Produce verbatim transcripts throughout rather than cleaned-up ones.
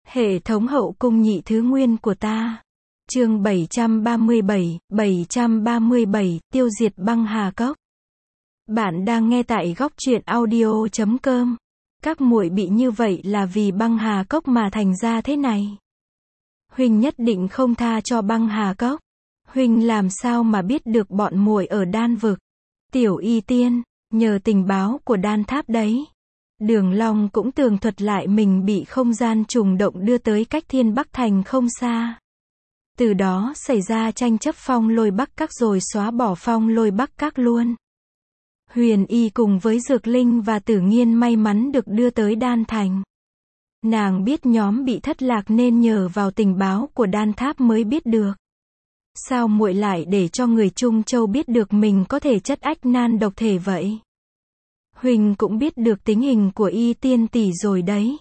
Hệ thống hậu cung nhị thứ nguyên của ta. Chương bảy trăm ba mươi bảy, bảy trăm ba mươi bảy, tiêu diệt băng hà cốc. Bạn đang nghe tại góc truyện audio chấm com. Các muội bị như vậy là vì băng hà cốc mà thành ra thế này. Huynh nhất định không tha cho băng hà cốc. Huynh làm sao mà biết được bọn muội ở đan vực. Tiểu y tiên, nhờ tình báo của đan tháp đấy. Đường Long cũng tường thuật lại mình bị không gian trùng động đưa tới cách Thiên Bắc Thành không xa. Từ đó xảy ra tranh chấp phong lôi Bắc Các rồi xóa bỏ phong lôi Bắc Các luôn. Huyền Y cùng với Dược Linh và Tử Nghiên may mắn được đưa tới Đan Thành. Nàng biết nhóm bị thất lạc nên nhờ vào tình báo của đan tháp mới biết được. Sao muội lại để cho người Trung Châu biết được mình có thể chất ách nan độc thể vậy? Huỳnh cũng biết được tính hình của Y Tiên tỷ rồi đấy.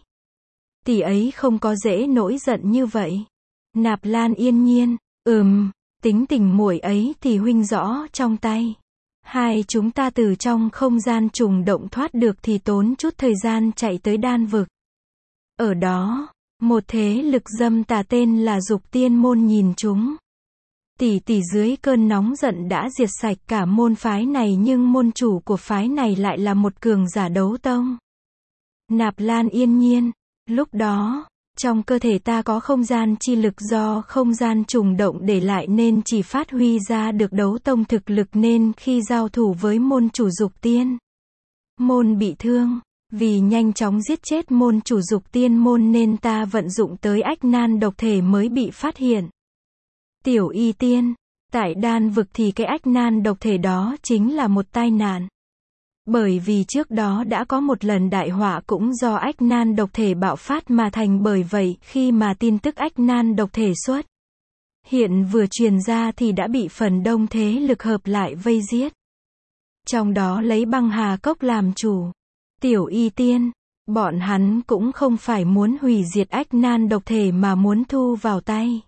Tỷ ấy không có dễ nổi giận như vậy. Nạp Lan yên nhiên, ừm, tính tình muội ấy thì huynh rõ trong tay. Hai chúng ta từ trong không gian trùng động thoát được thì tốn chút thời gian chạy tới đan vực. Ở đó, một thế lực dâm tà tên là Dục Tiên môn nhìn chúng. Tỷ tỷ dưới cơn nóng giận đã diệt sạch cả môn phái này, nhưng môn chủ của phái này lại là một cường giả đấu tông. Nạp Lan yên nhiên, lúc đó, trong cơ thể ta có không gian chi lực do không gian trùng động để lại nên chỉ phát huy ra được đấu tông thực lực, nên khi giao thủ với môn chủ Dục Tiên môn bị thương. Vì nhanh chóng giết chết môn chủ Dục Tiên môn nên ta vận dụng tới ách nan độc thể mới bị phát hiện. Tiểu y tiên, tại đan vực thì cái ách nan độc thể đó chính là một tai nạn. Bởi vì trước đó đã có một lần đại họa cũng do ách nan độc thể bạo phát mà thành, bởi vậy khi mà tin tức ách nan độc thể xuất hiện vừa truyền ra thì đã bị phần đông thế lực hợp lại vây giết. Trong đó lấy băng hà cốc làm chủ. Tiểu y tiên, bọn hắn cũng không phải muốn hủy diệt ách nan độc thể mà muốn thu vào tay.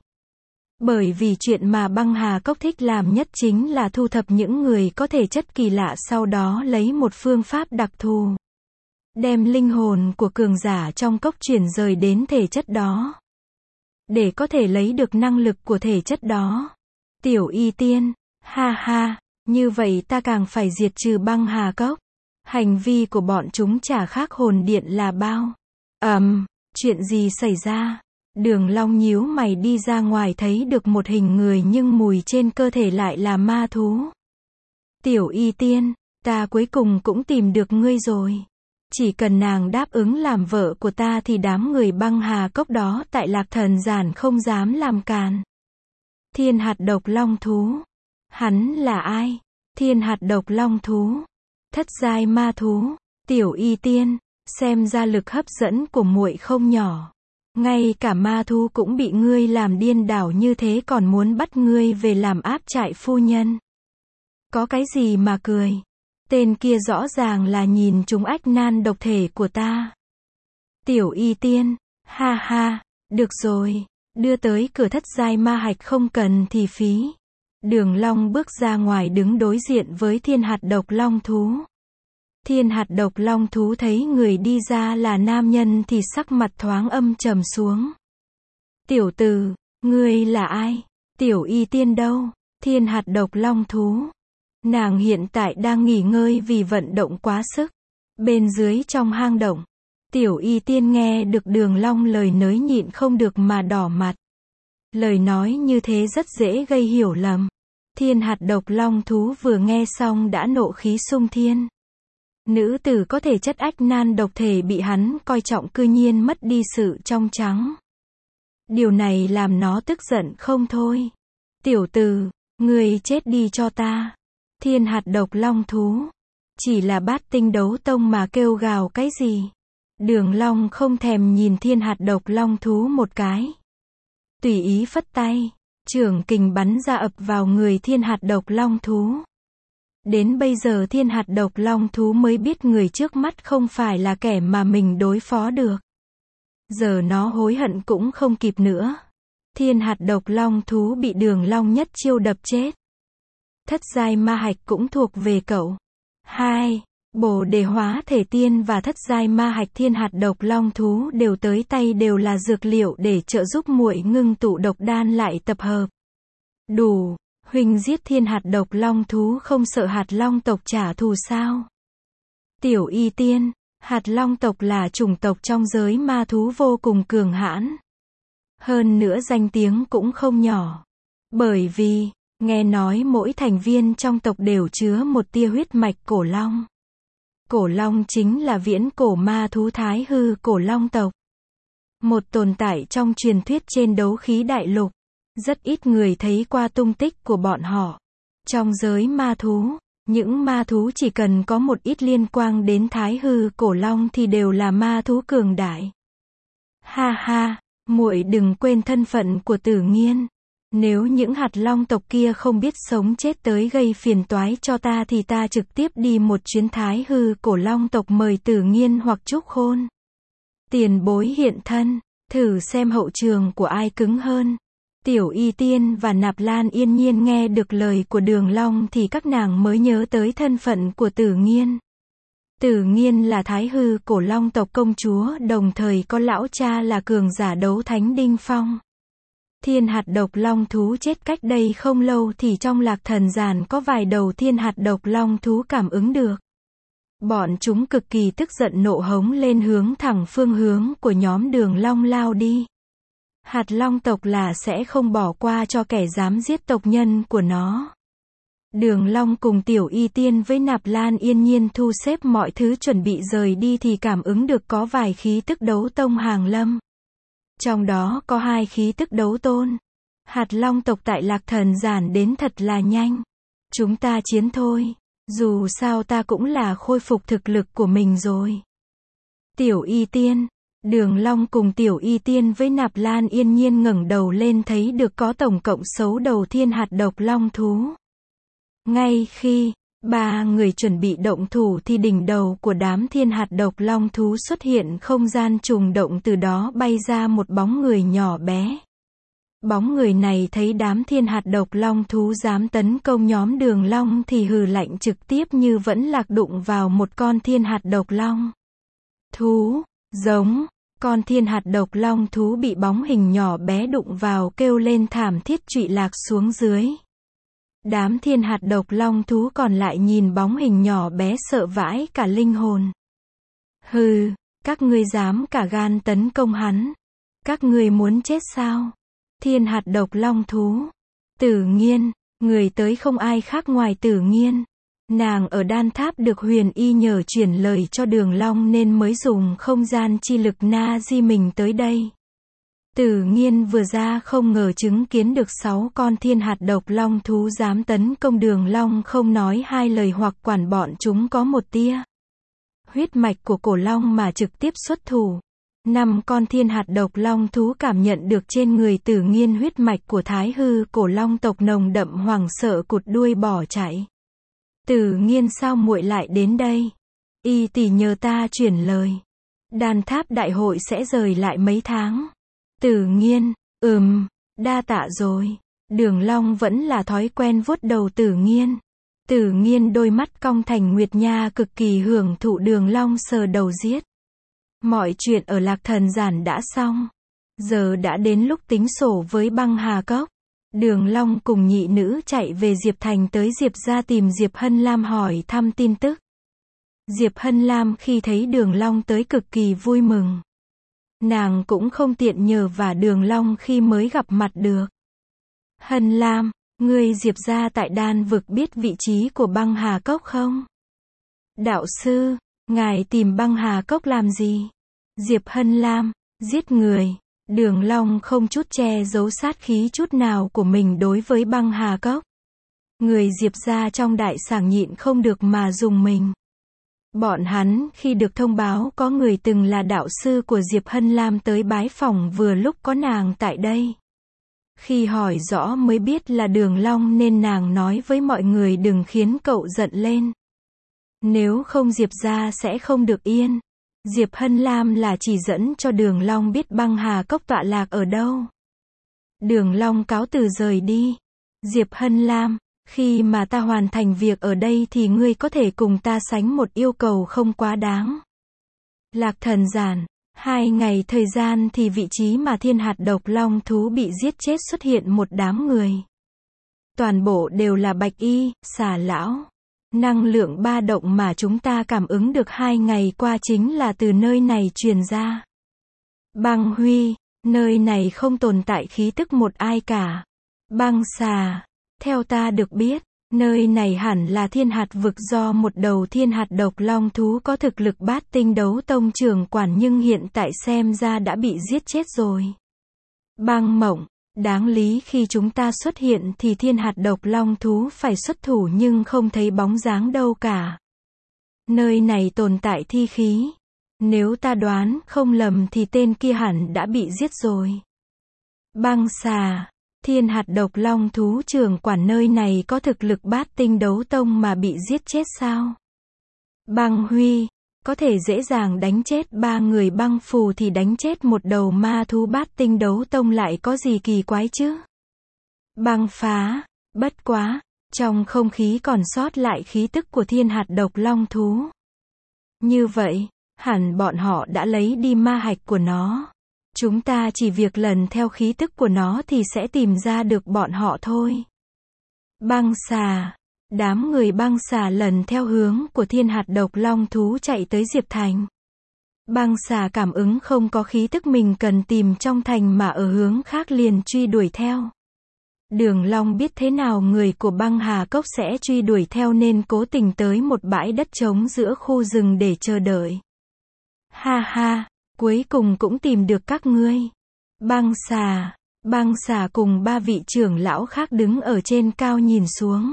Bởi vì chuyện mà băng hà cốc thích làm nhất chính là thu thập những người có thể chất kỳ lạ, sau đó lấy một phương pháp đặc thù đem linh hồn của cường giả trong cốc chuyển rời đến thể chất đó, để có thể lấy được năng lực của thể chất đó. Tiểu y tiên, ha ha, như vậy ta càng phải diệt trừ băng hà cốc. Hành vi của bọn chúng chả khác hồn điện là bao. Ầm, um, chuyện gì xảy ra? Đường Long nhíu mày đi ra ngoài thấy được một hình người nhưng mùi trên cơ thể lại là ma thú. Tiểu y tiên, ta cuối cùng cũng tìm được ngươi rồi. Chỉ cần nàng đáp ứng làm vợ của ta thì đám người băng hà cốc đó tại Lạc Thần Giản không dám làm càn. Thiên hạt độc long thú. Hắn là ai? Thiên hạt độc long thú. Thất giai ma thú. Tiểu y tiên, xem ra lực hấp dẫn của muội không nhỏ. Ngay cả ma thú cũng bị ngươi làm điên đảo như thế, còn muốn bắt ngươi về làm áp trại phu nhân. Có cái gì mà cười? Tên kia rõ ràng là nhìn trúng ách nan độc thể của ta. Tiểu y tiên, ha ha, được rồi, đưa tới cửa thất giai ma hạch không cần thì phí. Đường Long bước ra ngoài đứng đối diện với thiên hạt độc long thú. Thiên hạt độc long thú thấy người đi ra là nam nhân thì sắc mặt thoáng âm trầm xuống. Tiểu tử, ngươi là ai? Tiểu y tiên đâu? Thiên hạt độc long thú. Nàng hiện tại đang nghỉ ngơi vì vận động quá sức. Bên dưới trong hang động, tiểu y tiên nghe được Đường Long lời nới nhịn không được mà đỏ mặt. Lời nói như thế rất dễ gây hiểu lầm. Thiên hạt độc long thú vừa nghe xong đã nộ khí sung thiên. Nữ tử có thể chất ách nan độc thể bị hắn coi trọng cư nhiên mất đi sự trong trắng. Điều này làm nó tức giận không thôi. Tiểu tử, ngươi chết đi cho ta. Thiên hạt độc long thú. Chỉ là bát tinh đấu tông mà kêu gào cái gì? Đường Long không thèm nhìn thiên hạt độc long thú một cái. Tùy ý phất tay, trưởng kình bắn ra ập vào người thiên hạt độc long thú. Đến bây giờ thiên hạt độc long thú mới biết người trước mắt không phải là kẻ mà mình đối phó được. Giờ nó hối hận cũng không kịp nữa. Thiên hạt độc long thú bị Đường Long nhất chiêu đập chết. Thất giai ma hạch cũng thuộc về cậu. Hai, Bồ đề hóa thể tiên và thất giai ma hạch thiên hạt độc long thú đều tới tay, đều là dược liệu để trợ giúp muội ngưng tụ độc đan lại tập hợp. Đủ, huynh giết thiên hạt độc long thú không sợ hạt long tộc trả thù sao? Tiểu y tiên, hạt long tộc là chủng tộc trong giới ma thú vô cùng cường hãn. Hơn nữa danh tiếng cũng không nhỏ. Bởi vì, nghe nói mỗi thành viên trong tộc đều chứa một tia huyết mạch cổ long. Cổ long chính là viễn cổ ma thú thái hư cổ long tộc. Một tồn tại trong truyền thuyết trên đấu khí đại lục. Rất ít người thấy qua tung tích của bọn họ. Trong giới ma thú, những ma thú chỉ cần có một ít liên quan đến thái hư cổ long thì đều là ma thú cường đại. Ha ha, muội đừng quên thân phận của Tử Nghiên. Nếu những hạt long tộc kia không biết sống chết tới gây phiền toái cho ta thì ta trực tiếp đi một chuyến thái hư cổ long tộc mời Tử Nghiên hoặc Trúc Khôn. Tiền bối hiện thân, thử xem hậu trường của ai cứng hơn. Tiểu y tiên và Nạp Lan yên nhiên nghe được lời của Đường Long thì các nàng mới nhớ tới thân phận của Tử Nghiên. Tử Nghiên là thái hư cổ long tộc công chúa, đồng thời có lão cha là cường giả đấu thánh đỉnh phong. Thiên hạt độc long thú chết cách đây không lâu thì trong lạc thần giàn có vài đầu thiên hạt độc long thú cảm ứng được. Bọn chúng cực kỳ tức giận nộ hống lên hướng thẳng phương hướng của nhóm Đường Long lao đi. Hạt long tộc là sẽ không bỏ qua cho kẻ dám giết tộc nhân của nó. Đường Long cùng Tiểu y tiên với Nạp Lan yên nhiên thu xếp mọi thứ chuẩn bị rời đi thì cảm ứng được có vài khí tức đấu tông hàng lâm. Trong đó có hai khí tức đấu tôn. Hạt long tộc tại lạc thần giản đến thật là nhanh. Chúng ta chiến thôi. Dù sao ta cũng là khôi phục thực lực của mình rồi. Tiểu y tiên, Đường Long cùng Tiểu y tiên với Nạp Lan yên nhiên ngẩng đầu lên thấy được có tổng cộng sáu đầu thiên hạt độc long thú. Ngay khi ba người chuẩn bị động thủ thì đỉnh đầu của đám thiên hạt độc long thú xuất hiện không gian trùng động, từ đó bay ra một bóng người nhỏ bé. Bóng người này thấy đám thiên hạt độc long thú dám tấn công nhóm Đường Long thì hừ lạnh trực tiếp như vẫn lạc đụng vào một con thiên hạt độc long thú, giống. Con thiên hạt độc long thú bị bóng hình nhỏ bé đụng vào kêu lên thảm thiết trụy lạc xuống dưới. Đám thiên hạt độc long thú còn lại nhìn bóng hình nhỏ bé sợ vãi cả linh hồn. Hừ, các ngươi dám cả gan tấn công hắn. Các ngươi muốn chết sao? Thiên hạt độc long thú. Tử Nghiên, người tới không ai khác ngoài Tử Nghiên. Nàng ở đan tháp được Huyền Y nhờ chuyển lời cho Đường Long nên mới dùng không gian chi lực na di mình tới đây. Tử Nghiên vừa ra không ngờ chứng kiến được sáu con thiên hạt độc long thú dám tấn công Đường Long, không nói hai lời hoặc quản bọn chúng có một tia huyết mạch của cổ long mà trực tiếp xuất thủ. Năm con thiên hạt độc long thú cảm nhận được trên người Tử Nghiên huyết mạch của thái hư cổ long tộc nồng đậm, hoảng sợ cụt đuôi bỏ chạy. Tử Nghiên, sao muội lại đến đây? Y tỷ nhờ ta chuyển lời. Đan tháp đại hội sẽ rời lại mấy tháng. Tử Nghiên, ừm, đa tạ rồi. Đường Long vẫn là thói quen vuốt đầu Tử Nghiên. Tử Nghiên đôi mắt cong thành nguyệt nha, cực kỳ hưởng thụ Đường Long sờ đầu giết. Mọi chuyện ở lạc thần giản đã xong. Giờ đã đến lúc tính sổ với băng hà cốc. Đường Long cùng nhị nữ chạy về Diệp Thành, tới Diệp gia tìm Diệp Hân Lam hỏi thăm tin tức. Diệp Hân Lam khi thấy Đường Long tới cực kỳ vui mừng. Nàng cũng không tiện nhờ vả Đường Long khi mới gặp mặt được. Hân Lam, ngươi Diệp gia tại đan vực biết vị trí của băng hà cốc không? Đạo sư, ngài tìm băng hà cốc làm gì? Diệp Hân Lam, giết người. Đường Long không chút che giấu sát khí chút nào của mình đối với băng hà cốc. Người Diệp gia trong đại sảnh nhịn không được mà dùng mình. Bọn hắn khi được thông báo có người từng là đạo sư của Diệp Hân Lam tới bái phỏng, vừa lúc có nàng tại đây. Khi hỏi rõ mới biết là Đường Long nên nàng nói với mọi người đừng khiến cậu giận lên. Nếu không Diệp gia sẽ không được yên. Diệp Hân Lam là chỉ dẫn cho Đường Long biết băng hà cốc tọa lạc ở đâu. Đường Long cáo từ rời đi. Diệp Hân Lam, Khi mà ta hoàn thành việc ở đây thì ngươi có thể cùng ta sánh một yêu cầu không quá đáng. Lạc Thần Giản, hai ngày thời gian thì vị trí mà thiên hạt độc long thú bị giết chết xuất hiện một đám người. Toàn bộ đều là bạch y, xà lão. Năng lượng ba động mà chúng ta cảm ứng được hai ngày qua chính là từ nơi này truyền ra. Băng Huy, nơi này không tồn tại khí tức một ai cả. Băng Xà, theo ta được biết, nơi này hẳn là thiên hạt vực do một đầu thiên hạt độc long thú có thực lực bát tinh đấu tông trưởng quản nhưng hiện tại xem ra đã bị giết chết rồi. Băng Mộng, đáng lý khi chúng ta xuất hiện thì thiên hạt độc long thú phải xuất thủ nhưng không thấy bóng dáng đâu cả. Nơi này tồn tại thi khí. Nếu ta đoán không lầm thì tên kia hẳn đã bị giết rồi. Băng Xà, thiên hạt độc long thú trưởng quản nơi này có thực lực bát tinh đấu tông mà bị giết chết sao? Băng Huy, có thể dễ dàng đánh chết ba người băng phù thì đánh chết một đầu ma thú bát tinh đấu tông lại có gì kỳ quái chứ? Băng Phá, bất quá, trong không khí còn sót lại khí tức của thiên hạt độc long thú. Như vậy, hẳn bọn họ đã lấy đi ma hạch của nó. Chúng ta chỉ việc lần theo khí tức của nó thì sẽ tìm ra được bọn họ thôi. Băng Xà, đám người Băng Xà lần theo hướng của thiên hạt độc long thú chạy tới Diệp Thành. Băng Xà cảm ứng không có khí tức mình cần tìm trong thành mà ở hướng khác liền truy đuổi theo. Đường Long biết thế nào người của Băng Hà Cốc sẽ truy đuổi theo nên cố tình tới một bãi đất trống giữa khu rừng để chờ đợi. Ha ha, cuối cùng cũng tìm được các ngươi. Băng Xà, Băng Xà cùng ba vị trưởng lão khác đứng ở trên cao nhìn xuống.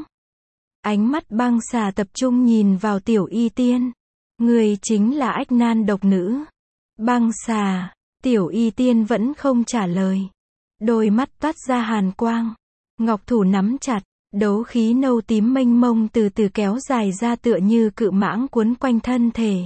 Ánh mắt Băng Xà tập trung nhìn vào Tiểu Y Tiên. Người chính là Ách Nan độc nữ. Băng Xà, Tiểu Y Tiên vẫn không trả lời. Đôi mắt toát ra hàn quang. Ngọc thủ nắm chặt, đấu khí nâu tím mênh mông từ từ kéo dài ra tựa như cự mãng cuốn quanh thân thể.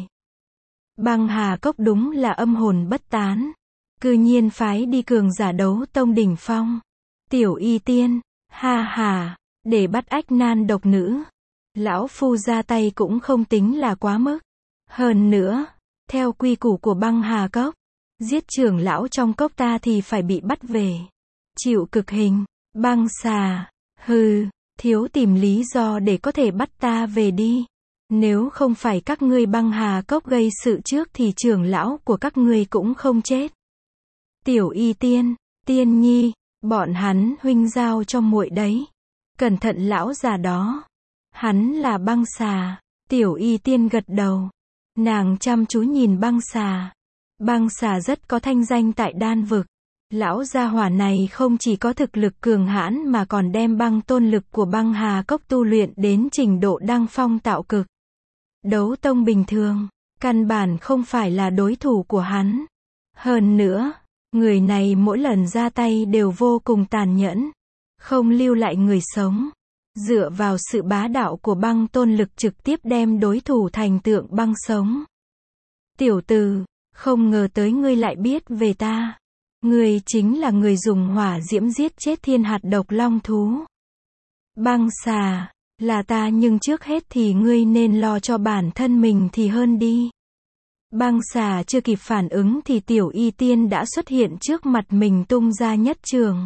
Băng Hà Cốc đúng là âm hồn bất tán. Cư nhiên phái đi cường giả đấu tông đỉnh phong. Tiểu Y Tiên, ha ha, để bắt Ách Nan độc nữ. Lão phu ra tay cũng không tính là quá mức. Hơn nữa, theo quy củ của Băng Hà Cốc, giết trưởng lão trong cốc ta thì phải bị bắt về. Chịu cực hình. Băng Xà, hừ, thiếu tìm lý do để có thể bắt ta về đi. Nếu không phải các ngươi Băng Hà Cốc gây sự trước thì trưởng lão của các ngươi cũng không chết. Tiểu Y Tiên, Tiên Nhi, bọn hắn huynh giao cho muội đấy. Cẩn thận lão già đó. Hắn là Băng Xà. Tiểu Y Tiên gật đầu. Nàng chăm chú nhìn Băng Xà. Băng Xà rất có thanh danh tại đan vực. Lão gia hỏa này không chỉ có thực lực cường hãn mà còn đem băng tôn lực của Băng Hà Cốc tu luyện đến trình độ đăng phong tạo cực. Đấu tông bình thường, căn bản không phải là đối thủ của hắn. Hơn nữa, người này mỗi lần ra tay đều vô cùng tàn nhẫn, không lưu lại người sống. Dựa vào sự bá đạo của băng tôn lực trực tiếp đem đối thủ thành tượng băng sống. Tiểu tử, không ngờ tới ngươi lại biết về ta. Ngươi chính là người dùng hỏa diễm giết chết thiên hạt độc long thú. Băng Xà, là ta nhưng trước hết thì ngươi nên lo cho bản thân mình thì hơn đi. Băng Xà chưa kịp phản ứng thì Tiểu Y Tiên đã xuất hiện trước mặt mình tung ra nhất trường.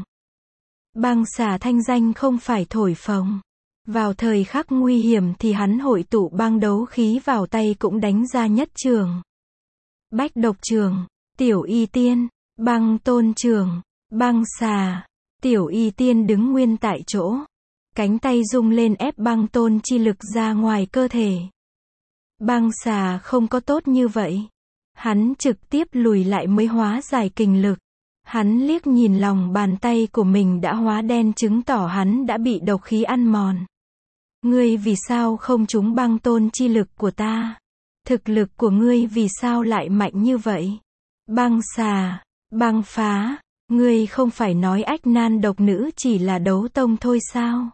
Băng Xà thanh danh không phải thổi phồng. Vào thời khắc nguy hiểm thì hắn hội tụ băng đấu khí vào tay cũng đánh ra nhất trường. Bách độc trường, Tiểu Y Tiên, băng tôn trường, Băng Xà, Tiểu Y Tiên đứng nguyên tại chỗ. Cánh tay rung lên ép băng tôn chi lực ra ngoài cơ thể. Băng Xà không có tốt như vậy. Hắn trực tiếp lùi lại mới hóa giải kình lực. Hắn liếc nhìn lòng bàn tay của mình đã hóa đen chứng tỏ hắn đã bị độc khí ăn mòn. Ngươi vì sao không trúng băng tôn chi lực của ta? Thực lực của ngươi vì sao lại mạnh như vậy? Băng Xà, Băng Phá, ngươi không phải nói Ách Nan độc nữ chỉ là đấu tông thôi sao?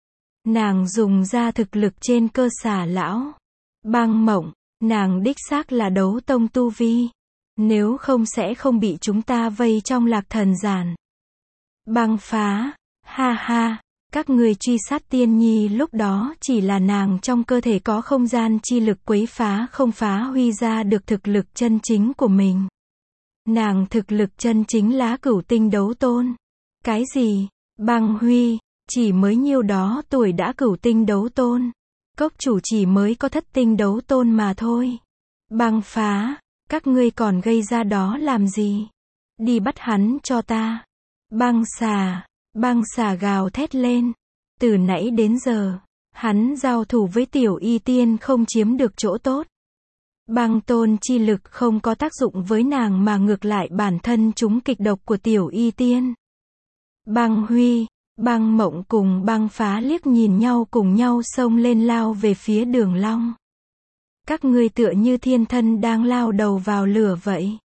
Nàng dùng ra thực lực trên cơ xà lão. Băng Mộng, nàng đích xác là đấu tông tu vi. Nếu không sẽ không bị chúng ta vây trong Lạc Thần Giản. Băng Phá, ha ha, Các ngươi truy sát tiên nhi lúc đó chỉ là nàng trong cơ thể có không gian chi lực quấy phá không phá huy ra được thực lực chân chính của mình. Nàng thực lực chân chính lá cửu tinh đấu tôn. Cái gì? Băng Huy, chỉ mới nhiêu đó tuổi đã cửu tinh đấu tôn. Cốc chủ chỉ mới có thất tinh đấu tôn mà thôi. Băng Phá, các ngươi còn gây ra đó làm gì? Đi bắt hắn cho ta. Băng Xà, Băng Xà gào thét lên. Từ nãy đến giờ, hắn giao thủ với Tiểu Y Tiên không chiếm được chỗ tốt. Băng tôn chi lực không có tác dụng với nàng mà ngược lại bản thân chúng kịch độc của Tiểu Y Tiên. Băng Huy, Băng Mộng cùng Băng Phá liếc nhìn nhau cùng nhau xông lên lao về phía Đường Long. Các ngươi tựa như thiên thân đang lao đầu vào lửa vậy.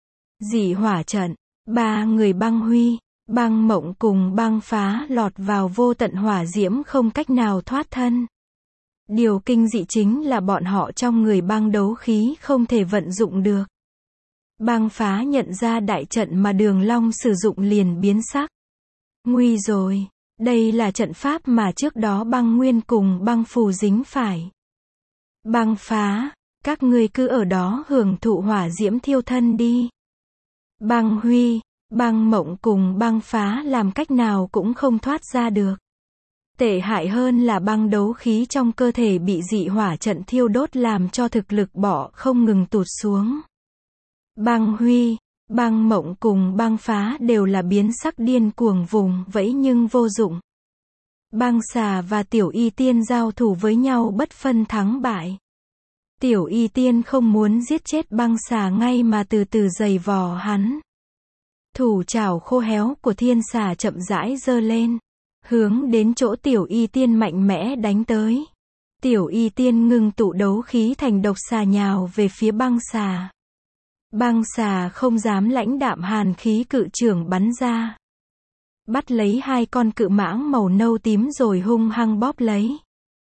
Dị hỏa trận, ba người Băng Huy, Băng Mộng cùng Băng Phá lọt vào vô tận hỏa diễm không cách nào thoát thân. Điều kinh dị chính là bọn họ trong người băng đấu khí không thể vận dụng được. Băng Phá nhận ra đại trận mà Đường Long sử dụng liền biến sắc. Nguy rồi, đây là trận pháp mà trước đó Băng Nguyên cùng Băng Phù dính phải. Băng Phá, các ngươi cứ ở đó hưởng thụ hỏa diễm thiêu thân đi. Băng Huy, Băng Mộng cùng Băng Phá làm cách nào cũng không thoát ra được. Tệ hại hơn là băng đấu khí trong cơ thể bị dị hỏa trận thiêu đốt làm cho thực lực bỏ không ngừng tụt xuống. Băng Huy, Băng Mộng cùng Băng Phá đều là biến sắc điên cuồng vùng vẫy nhưng vô dụng. Băng Xà và Tiểu Y Tiên giao thủ với nhau bất phân thắng bại. Tiểu Y Tiên không muốn giết chết Băng Xà ngay mà từ từ giày vò hắn. Thủ trảo khô héo của Thiên Xà chậm rãi giơ lên, hướng đến chỗ Tiểu Y Tiên mạnh mẽ đánh tới. Tiểu Y Tiên ngưng tụ đấu khí thành độc xà nhào về phía Băng Xà. Băng Xà không dám lãnh đạm hàn khí cự trưởng bắn ra. Bắt lấy hai con cự mãng màu nâu tím rồi hung hăng bóp lấy.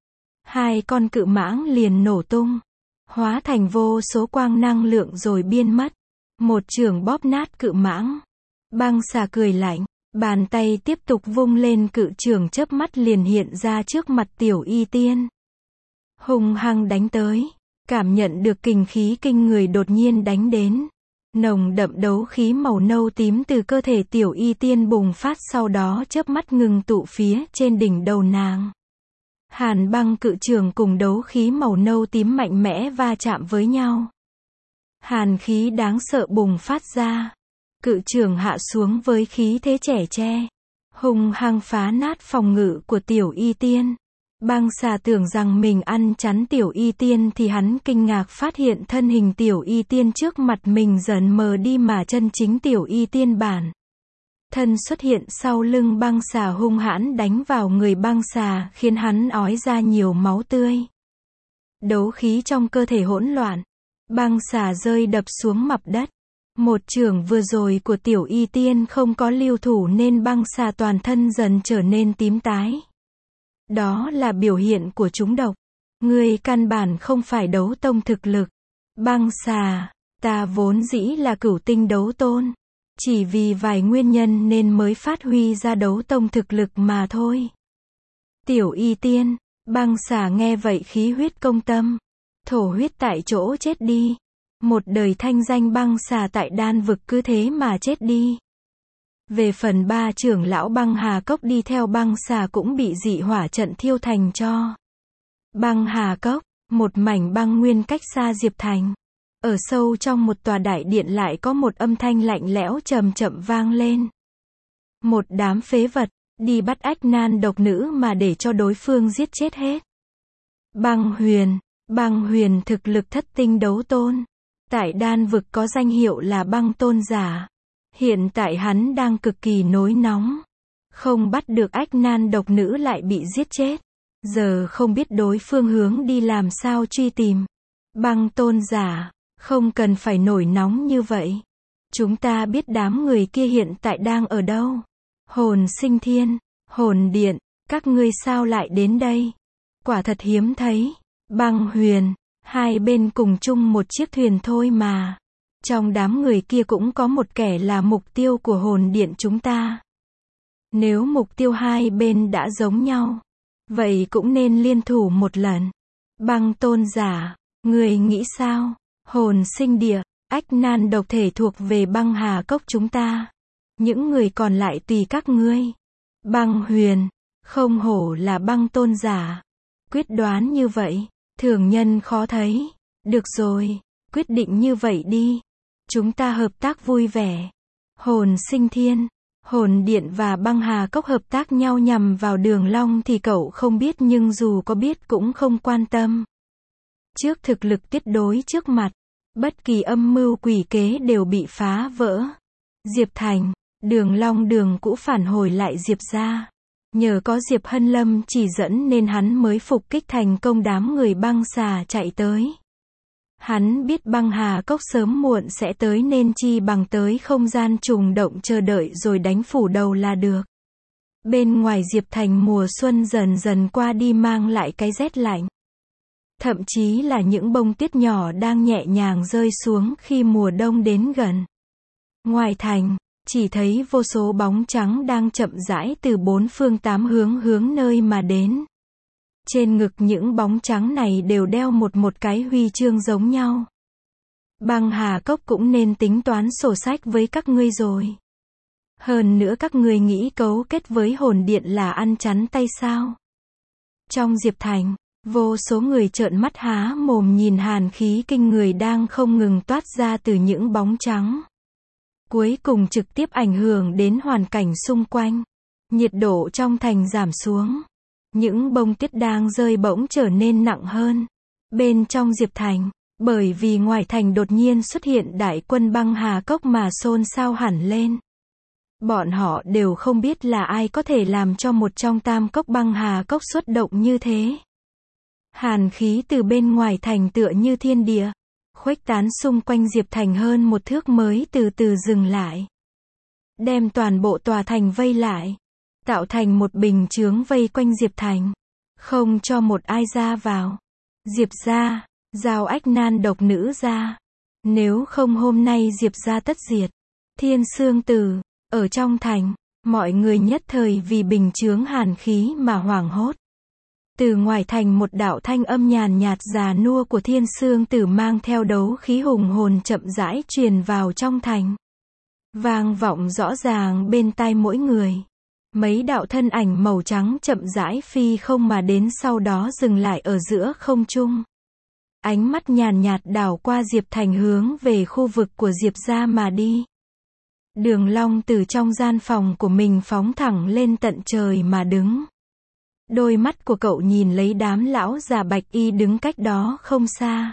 Hai con cự mãng liền nổ tung, hóa thành vô số quang năng lượng rồi biến mất. Một chưởng bóp nát cự mãng. Băng Xà cười lạnh, bàn tay tiếp tục vung lên cự chưởng chớp mắt liền hiện ra trước mặt Tiểu Y Tiên. Hung hăng đánh tới, cảm nhận được kình khí kinh người đột nhiên đánh đến. Nồng đậm đấu khí màu nâu tím từ cơ thể Tiểu Y Tiên bùng phát sau đó chớp mắt ngừng tụ phía trên đỉnh đầu nàng. Hàn băng cự chưởng cùng đấu khí màu nâu tím mạnh mẽ va chạm với nhau. Hàn khí đáng sợ bùng phát ra. Cự chưởng hạ xuống với khí thế trẻ tre, hung hăng phá nát phòng ngự của Tiểu Y Tiên. Băng Xà tưởng rằng mình ăn chắn Tiểu Y Tiên thì hắn kinh ngạc phát hiện thân hình Tiểu Y Tiên trước mặt mình dần mờ đi mà chân chính Tiểu Y Tiên bản thân xuất hiện sau lưng Băng Xà hung hãn đánh vào người Băng Xà khiến hắn ói ra nhiều máu tươi. Đấu khí trong cơ thể hỗn loạn, Băng Xà rơi đập xuống mặt đất. Một chưởng vừa rồi của Tiểu Y Tiên không có lưu thủ nên Băng Xà toàn thân dần trở nên tím tái. Đó là biểu hiện của trúng độc. Ngươi căn bản không phải đấu tông thực lực. Băng Xà, ta vốn dĩ là cửu tinh đấu tôn. Chỉ vì vài nguyên nhân nên mới phát huy ra đấu tông thực lực mà thôi. Tiểu Y Tiên, Băng Xà nghe vậy khí huyết công tâm. Thổ huyết tại chỗ chết đi. Một đời thanh danh Băng Xà tại đan vực cứ thế mà chết đi. Về phần ba trưởng lão Băng Hà Cốc đi theo Băng Xà cũng bị dị hỏa trận thiêu thành tro. Băng Hà Cốc, một mảnh băng nguyên cách xa Diệp Thành. Ở sâu trong một tòa đại điện lại có một âm thanh lạnh lẽo trầm chậm vang lên. Một đám phế vật, đi bắt ách nan độc nữ mà để cho đối phương giết chết hết. Băng Huyền, Băng Huyền thực lực thất tinh đấu tôn. Tại đan vực có danh hiệu là băng tôn giả. Hiện tại hắn đang cực kỳ nổi nóng. Không bắt được ách nan độc nữ lại bị giết chết. Giờ không biết đối phương hướng đi làm sao truy tìm. Băng tôn giả, không cần phải nổi nóng như vậy. Chúng ta biết đám người kia hiện tại đang ở đâu. Hồn Sinh Thiên, Hồn Điện, các ngươi sao lại đến đây? Quả thật hiếm thấy. Băng Huyền, hai bên cùng chung một chiếc thuyền thôi mà. Trong đám người kia cũng có một kẻ là mục tiêu của hồn điện chúng ta. Nếu mục tiêu hai bên đã giống nhau, vậy cũng nên liên thủ một lần. Băng tôn giả, người nghĩ sao? Hồn sinh địa, ách nan độc thể thuộc về băng hà cốc chúng ta. Những người còn lại tùy các ngươi. Băng huyền, không hổ là băng tôn giả. Quyết đoán như vậy, thường nhân khó thấy. Được rồi, quyết định như vậy đi. Chúng ta hợp tác vui vẻ. Hồn sinh thiên, hồn điện và băng hà cốc hợp tác nhau nhằm vào Đường Long thì cậu không biết, nhưng dù có biết cũng không quan tâm. Trước thực lực tuyệt đối trước mặt, bất kỳ âm mưu quỷ kế đều bị phá vỡ. Diệp Thành, Đường Long đường cũ phản hồi lại Diệp gia. Nhờ có Diệp Hân Lâm chỉ dẫn nên hắn mới phục kích thành công đám người băng xà chạy tới. Hắn biết băng hà cốc sớm muộn sẽ tới nên chi bằng tới không gian trùng động chờ đợi rồi đánh phủ đầu là được. Bên ngoài Diệp Thành mùa xuân dần dần qua đi mang lại cái rét lạnh. Thậm chí là những bông tuyết nhỏ đang nhẹ nhàng rơi xuống khi mùa đông đến gần. Ngoài thành, chỉ thấy vô số bóng trắng đang chậm rãi từ bốn phương tám hướng hướng nơi mà đến. Trên ngực những bóng trắng này đều đeo một một cái huy chương giống nhau. Băng hà cốc cũng nên tính toán sổ sách với các ngươi rồi. Hơn nữa các ngươi nghĩ cấu kết với hồn điện là ăn chắn tay sao? Trong Diệp Thành, vô số người trợn mắt há mồm nhìn hàn khí kinh người đang không ngừng toát ra từ những bóng trắng. Cuối cùng trực tiếp ảnh hưởng đến hoàn cảnh xung quanh. Nhiệt độ trong thành giảm xuống. Những bông tuyết đang rơi bỗng trở nên nặng hơn. Bên trong Diệp Thành, bởi vì ngoài thành đột nhiên xuất hiện đại quân băng hà cốc mà xôn xao hẳn lên. Bọn họ đều không biết là ai có thể làm cho một trong tam cốc băng hà cốc xuất động như thế. Hàn khí từ bên ngoài thành tựa như thiên địa, khuếch tán xung quanh Diệp Thành hơn một thước mới từ từ dừng lại. Đem toàn bộ tòa thành vây lại, tạo thành một bình chướng vây quanh Diệp Thành, không cho một ai ra vào. Diệp gia, giao ách nan độc nữ gia. Nếu không hôm nay Diệp gia tất diệt. Thiên Sương Tử, ở trong thành, mọi người nhất thời vì bình chướng hàn khí mà hoảng hốt. Từ ngoài thành một đạo thanh âm nhàn nhạt già nua của Thiên Sương Tử mang theo đấu khí hùng hồn chậm rãi truyền vào trong thành. Vang vọng rõ ràng bên tai mỗi người. Mấy đạo thân ảnh màu trắng chậm rãi phi không mà đến, sau đó dừng lại ở giữa không trung. Ánh mắt nhàn nhạt đảo qua Diệp Thành hướng về khu vực của Diệp gia mà đi. Đường Long từ trong gian phòng của mình phóng thẳng lên tận trời mà đứng. Đôi mắt của cậu nhìn lấy đám lão già bạch y đứng cách đó không xa.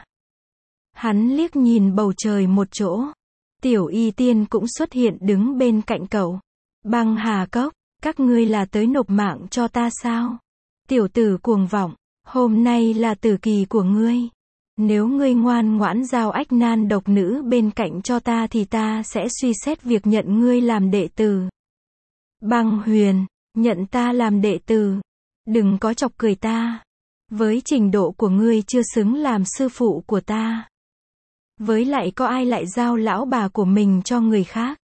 Hắn liếc nhìn bầu trời một chỗ. Tiểu Y Tiên cũng xuất hiện đứng bên cạnh cậu. Băng hà cốc, các ngươi là tới nộp mạng cho ta sao? Tiểu tử cuồng vọng, hôm nay là tử kỳ của ngươi. Nếu ngươi ngoan ngoãn giao ách nan độc nữ bên cạnh cho ta thì ta sẽ suy xét việc nhận ngươi làm đệ tử. Băng Huyền, nhận ta làm đệ tử. Đừng có chọc cười ta. Với trình độ của ngươi chưa xứng làm sư phụ của ta. Với lại có ai lại giao lão bà của mình cho người khác?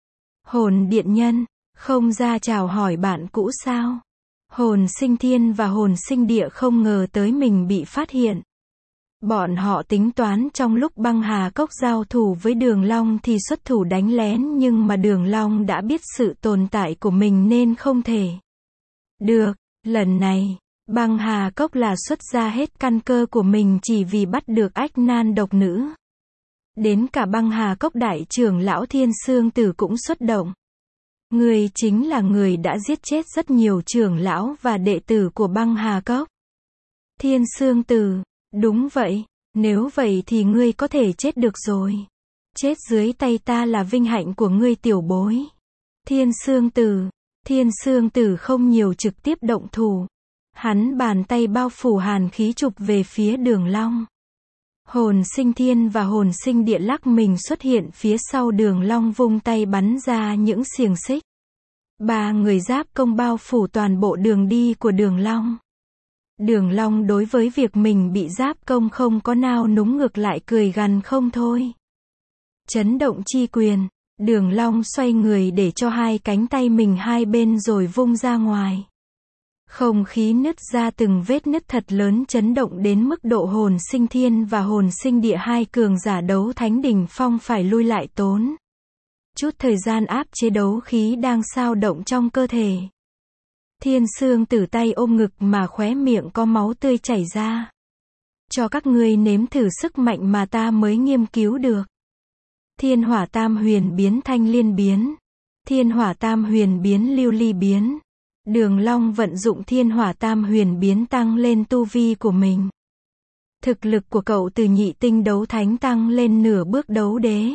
Hồn điện nhân, không ra chào hỏi bạn cũ sao? Hồn sinh thiên và hồn sinh địa không ngờ tới mình bị phát hiện. Bọn họ tính toán trong lúc băng hà cốc giao thủ với Đường Long thì xuất thủ đánh lén, nhưng mà Đường Long đã biết sự tồn tại của mình nên không thể. Được, lần này, băng hà cốc là xuất ra hết căn cơ của mình chỉ vì bắt được ách nan độc nữ. Đến cả băng hà cốc đại trưởng lão Thiên Sương Tử cũng xuất động. Người chính là người đã giết chết rất nhiều trưởng lão và đệ tử của băng hà cốc. Thiên Sương Tử, đúng vậy, nếu vậy thì ngươi có thể chết được rồi. Chết dưới tay ta là vinh hạnh của ngươi tiểu bối. Thiên Sương Tử, Thiên Sương Tử không nhiều trực tiếp động thủ. Hắn bàn tay bao phủ hàn khí chụp về phía Đường Long. Hồn sinh thiên và hồn sinh địa lắc mình xuất hiện phía sau Đường Long, vung tay bắn ra những xiềng xích. Ba người giáp công bao phủ toàn bộ đường đi của Đường Long. Đường Long đối với việc mình bị giáp công không có nao núng, ngược lại cười gằn không thôi. Chấn động chi quyền, Đường Long xoay người để cho hai cánh tay mình hai bên rồi vung ra ngoài. Không khí nứt ra từng vết nứt thật lớn chấn động đến mức độ hồn sinh thiên và hồn sinh địa hai cường giả đấu thánh đỉnh phong phải lui lại tốn chút thời gian áp chế đấu khí đang xao động trong cơ thể. Thiên Sương Tử tay ôm ngực mà khóe miệng có máu tươi chảy ra. Cho các ngươi nếm thử sức mạnh mà ta mới nghiên cứu được. Thiên Hỏa Tam Huyền biến Thanh Liên biến. Thiên Hỏa Tam Huyền biến Lưu Ly biến. Đường Long vận dụng Thiên Hỏa Tam Huyền biến tăng lên tu vi của mình. Thực lực của cậu từ nhị tinh đấu thánh tăng lên nửa bước đấu đế.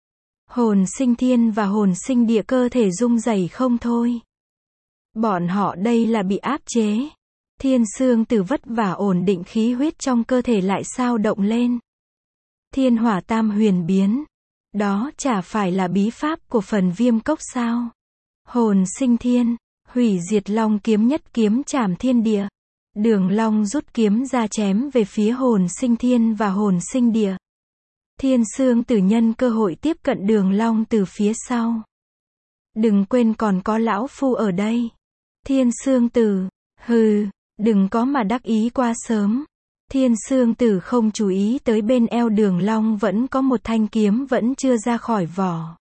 Hồn sinh thiên và hồn sinh địa cơ thể rung rẩy không thôi. Bọn họ đây là bị áp chế. Thiên Sương Tử vất vả ổn định khí huyết trong cơ thể lại sao động lên. Thiên Hỏa Tam Huyền biến. Đó chả phải là bí pháp của phần Viêm Cốc sao? Hồn sinh thiên, hủy diệt long kiếm nhất kiếm chảm thiên địa. Đường Long rút kiếm ra chém về phía hồn sinh thiên và hồn sinh địa. Thiên Sương Tử nhân cơ hội tiếp cận Đường Long từ phía sau. Đừng quên còn có lão phu ở đây. Thiên Sương Tử, hừ, đừng có mà đắc ý quá sớm. Thiên Sương Tử không chú ý tới bên eo Đường Long vẫn có một thanh kiếm vẫn chưa ra khỏi vỏ.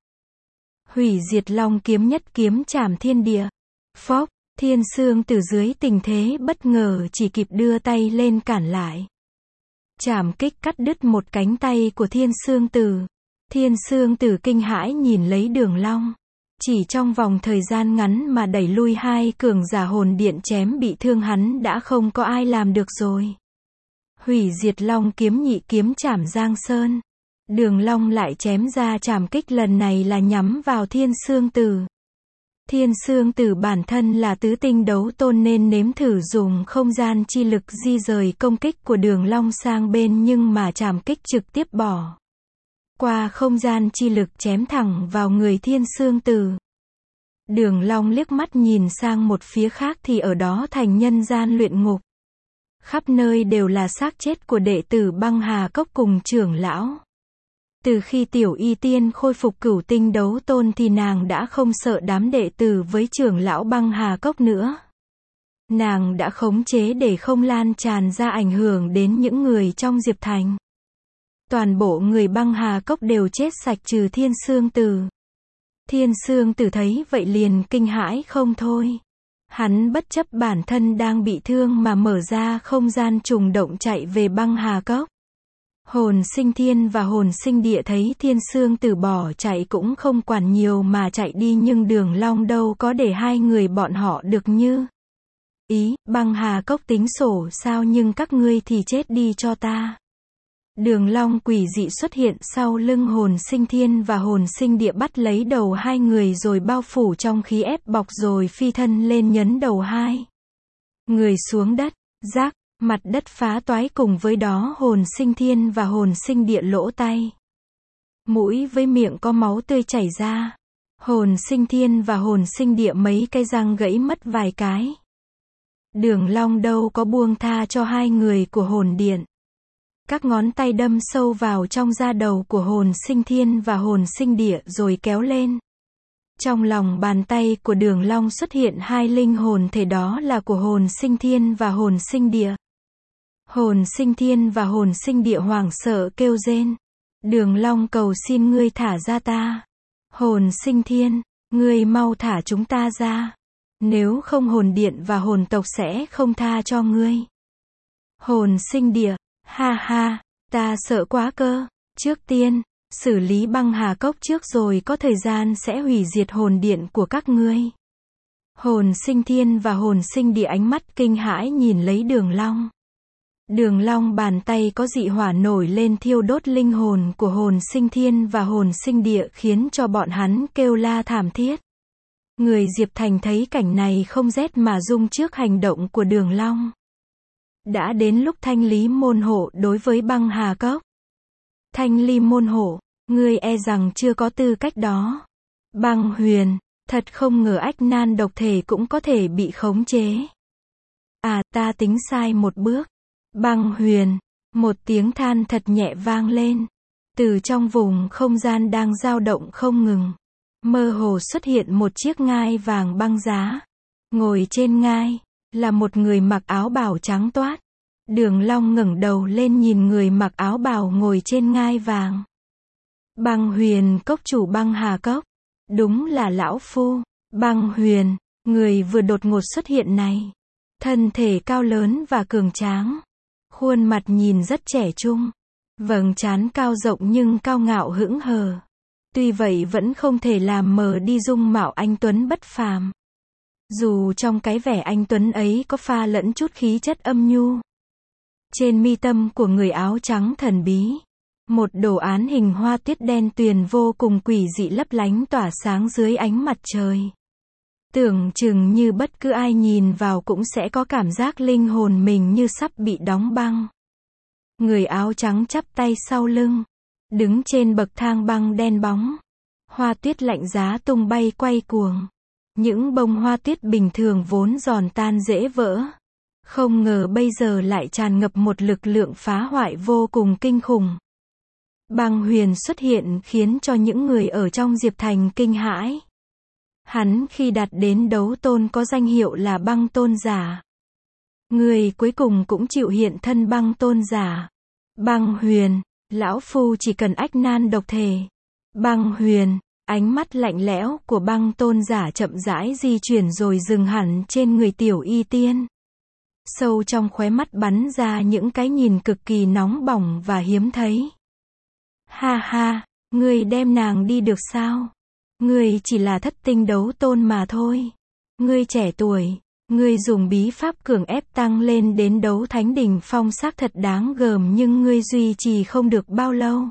Hủy diệt long kiếm nhất kiếm chảm thiên địa. Phốc, Thiên Sương Tử dưới tình thế bất ngờ chỉ kịp đưa tay lên cản lại. Chảm kích cắt đứt một cánh tay của Thiên Sương Tử. Thiên Sương Tử kinh hãi nhìn lấy Đường Long. Chỉ trong vòng thời gian ngắn mà đẩy lui hai cường giả hồn điện chém bị thương hắn đã không có ai làm được rồi. Hủy diệt long kiếm nhị kiếm chảm Giang Sơn. Đường Long lại chém ra chảm kích lần này là nhắm vào Thiên Sương Tử. Thiên Sương Tử bản thân là tứ tinh đấu tôn nên nếm thử dùng không gian chi lực di rời công kích của Đường Long sang bên nhưng mà chảm kích trực tiếp bỏ qua không gian chi lực chém thẳng vào người Thiên Sương Tử. Đường Long liếc mắt nhìn sang một phía khác thì ở đó thành nhân gian luyện ngục. Khắp nơi đều là xác chết của đệ tử Băng Hà Cốc cùng trưởng lão. Từ khi Tiểu Y Tiên khôi phục cửu tinh đấu tôn thì nàng đã không sợ đám đệ tử với trưởng lão Băng Hà Cốc nữa. Nàng đã khống chế để không lan tràn ra ảnh hưởng đến những người trong Diệp Thành. Toàn bộ người Băng Hà Cốc đều chết sạch trừ Thiên Sương Tử. Thiên Sương Tử thấy vậy liền kinh hãi không thôi. Hắn bất chấp bản thân đang bị thương mà mở ra không gian trùng động chạy về Băng Hà Cốc. Hồn sinh thiên và hồn sinh địa thấy Thiên Sương Tử bỏ chạy cũng không quản nhiều mà chạy đi nhưng Đường Long đâu có để hai người bọn họ được như ý. Băng Hà Cốc tính sổ sao nhưng các ngươi thì chết đi cho ta. Đường Long quỷ dị xuất hiện sau lưng hồn sinh thiên và hồn sinh địa bắt lấy đầu hai người rồi bao phủ trong khí ép bọc rồi phi thân lên nhấn đầu hai người xuống đất. Rác, mặt đất phá toái cùng với đó hồn sinh thiên và hồn sinh địa lỗ tay. Mũi với miệng có máu tươi chảy ra. Hồn sinh thiên và hồn sinh địa mấy cái răng gãy mất vài cái. Đường Long đâu có buông tha cho hai người của hồn điện. Các ngón tay đâm sâu vào trong da đầu của hồn sinh thiên và hồn sinh địa rồi kéo lên. Trong lòng bàn tay của Đường Long xuất hiện hai linh hồn thể đó là của hồn sinh thiên và hồn sinh địa. Hồn sinh thiên và hồn sinh địa hoảng sợ kêu rên. Đường Long cầu xin ngươi thả ra ta. Hồn sinh thiên, ngươi mau thả chúng ta ra. Nếu không hồn điện và hồn tộc sẽ không tha cho ngươi. Hồn sinh địa, ha ha, ta sợ quá cơ. Trước tiên, xử lý Băng Hà Cốc trước rồi có thời gian sẽ hủy diệt hồn điện của các ngươi. Hồn sinh thiên và hồn sinh địa ánh mắt kinh hãi nhìn lấy Đường Long. Đường Long bàn tay có dị hỏa nổi lên thiêu đốt linh hồn của hồn sinh thiên và hồn sinh địa khiến cho bọn hắn kêu la thảm thiết. Người Diệp Thành thấy cảnh này không rét mà run trước hành động của Đường Long. Đã đến lúc thanh lý môn hộ đối với Băng Hà Cốc. Thanh lý môn hộ, ngươi e rằng chưa có tư cách đó. Băng Huyền, thật không ngờ ách nan độc thể cũng có thể bị khống chế. À, ta tính sai một bước. Băng Huyền, một tiếng than thật nhẹ vang lên. Từ trong vùng không gian đang dao động không ngừng. Mơ hồ xuất hiện một chiếc ngai vàng băng giá. Ngồi trên ngai, là một người mặc áo bào trắng toát. Đường Long ngẩng đầu lên nhìn người mặc áo bào ngồi trên ngai vàng. Băng Huyền cốc chủ Băng Hà Cốc. Đúng là lão phu. Băng Huyền, người vừa đột ngột xuất hiện này. Thân thể cao lớn và cường tráng. Khuôn mặt nhìn rất trẻ trung. Vầng trán cao rộng nhưng cao ngạo hững hờ. Tuy vậy vẫn không thể làm mờ đi dung mạo anh tuấn bất phàm. Dù trong cái vẻ anh tuấn ấy có pha lẫn chút khí chất âm nhu. Trên mi tâm của người áo trắng thần bí, một đồ án hình hoa tuyết đen tuyền vô cùng quỷ dị lấp lánh tỏa sáng dưới ánh mặt trời. Tưởng chừng như bất cứ ai nhìn vào cũng sẽ có cảm giác linh hồn mình như sắp bị đóng băng. Người áo trắng chắp tay sau lưng, đứng trên bậc thang băng đen bóng. Hoa tuyết lạnh giá tung bay quay cuồng. Những bông hoa tuyết bình thường vốn giòn tan dễ vỡ. Không ngờ bây giờ lại tràn ngập một lực lượng phá hoại vô cùng kinh khủng. Băng Huyền xuất hiện khiến cho những người ở trong Diệp Thành kinh hãi. Hắn khi đạt đến đấu tôn có danh hiệu là băng tôn giả. Người cuối cùng cũng chịu hiện thân băng tôn giả. Băng Huyền, lão phu chỉ cần ách nan độc thể. Băng Huyền, ánh mắt lạnh lẽo của băng tôn giả chậm rãi di chuyển rồi dừng hẳn trên người Tiểu Y Tiên. Sâu trong khóe mắt bắn ra những cái nhìn cực kỳ nóng bỏng và hiếm thấy. Ha ha, ngươi đem nàng đi được sao? Ngươi chỉ là thất tinh đấu tôn mà thôi. Ngươi trẻ tuổi, ngươi dùng bí pháp cường ép tăng lên đến đấu thánh đỉnh phong xác thật đáng gờm nhưng ngươi duy trì không được bao lâu.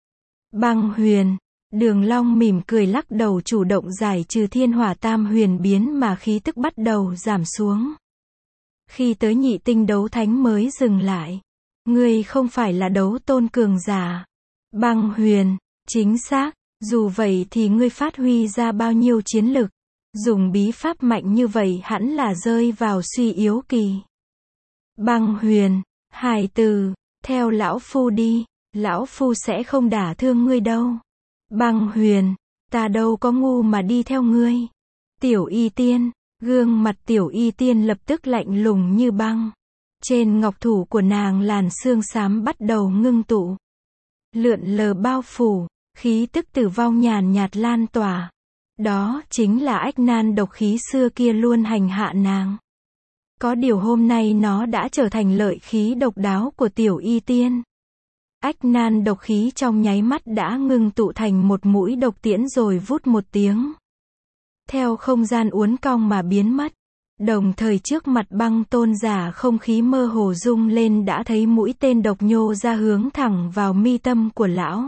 Băng Huyền, Đường Long mỉm cười lắc đầu chủ động giải trừ thiên hỏa tam huyền biến mà khí tức bắt đầu giảm xuống. Khi tới nhị tinh đấu thánh mới dừng lại. Ngươi không phải là đấu tôn cường giả. Băng Huyền, chính xác, dù vậy thì ngươi phát huy ra bao nhiêu chiến lực. Dùng bí pháp mạnh như vậy hẳn là rơi vào suy yếu kỳ. Băng Huyền, hài tử, theo lão phu đi, lão phu sẽ không đả thương ngươi đâu. Băng Huyền, ta đâu có ngu mà đi theo ngươi. Tiểu Y Tiên, gương mặt Tiểu Y Tiên lập tức lạnh lùng như băng. Trên ngọc thủ của nàng làn xương xám bắt đầu ngưng tụ. Lượn lờ bao phủ, khí tức tử vong nhàn nhạt lan tỏa. Đó chính là ách nan độc khí xưa kia luôn hành hạ nàng. Có điều hôm nay nó đã trở thành lợi khí độc đáo của Tiểu Y Tiên. Ách nan độc khí trong nháy mắt đã ngưng tụ thành một mũi độc tiễn rồi vút một tiếng. Theo không gian uốn cong mà biến mất. Đồng thời trước mặt băng tôn giả không khí mơ hồ rung lên đã thấy mũi tên độc nhô ra hướng thẳng vào mi tâm của lão.